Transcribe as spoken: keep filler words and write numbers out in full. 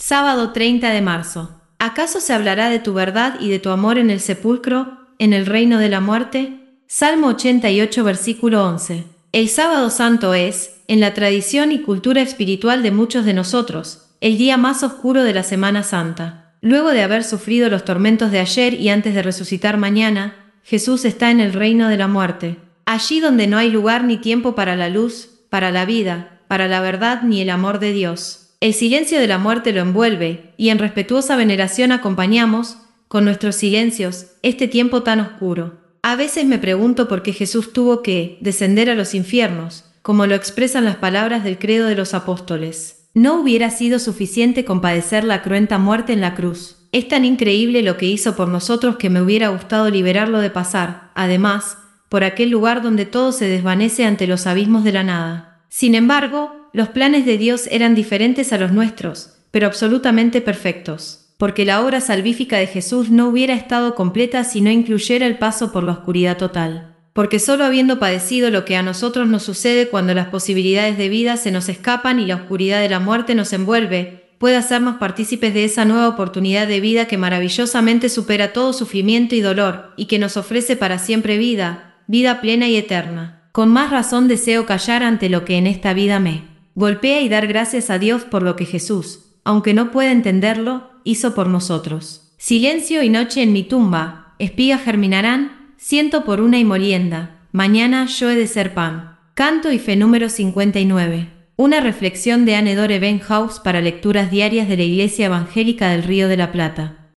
Sábado treinta de marzo. ¿Acaso se hablará de tu verdad y de tu amor en el sepulcro, en el reino de la muerte? Salmo ochenta y ocho, versículo once. El sábado santo es, en la tradición y cultura espiritual de muchos de nosotros, el día más oscuro de la Semana Santa. Luego de haber sufrido los tormentos de ayer y antes de resucitar mañana, Jesús está en el reino de la muerte, allí donde no hay lugar ni tiempo para la luz, para la vida, para la verdad ni el amor de Dios. El silencio de la muerte lo envuelve, y en respetuosa veneración acompañamos, con nuestros silencios, este tiempo tan oscuro. A veces me pregunto por qué Jesús tuvo que descender a los infiernos, como lo expresan las palabras del credo de los apóstoles. No hubiera sido suficiente con padecer la cruenta muerte en la cruz. Es tan increíble lo que hizo por nosotros que me hubiera gustado liberarlo de pasar, además, por aquel lugar donde todo se desvanece ante los abismos de la nada. Sin embargo, los planes de Dios eran diferentes a los nuestros, pero absolutamente perfectos, porque la obra salvífica de Jesús no hubiera estado completa si no incluyera el paso por la oscuridad total. Porque solo habiendo padecido lo que a nosotros nos sucede cuando las posibilidades de vida se nos escapan y la oscuridad de la muerte nos envuelve, puede hacernos partícipes de esa nueva oportunidad de vida que maravillosamente supera todo sufrimiento y dolor, y que nos ofrece para siempre vida, vida plena y eterna. Con más razón deseo callar ante lo que en esta vida me golpea y dar gracias a Dios por lo que Jesús, aunque no pueda entenderlo, hizo por nosotros. Silencio y noche en mi tumba, espigas germinarán, ciento por una y molienda, mañana yo he de ser pan. Canto y fe número cincuenta y nueve. Una reflexión de Anne-Dore Ben House para lecturas diarias de la Iglesia Evangélica del Río de la Plata.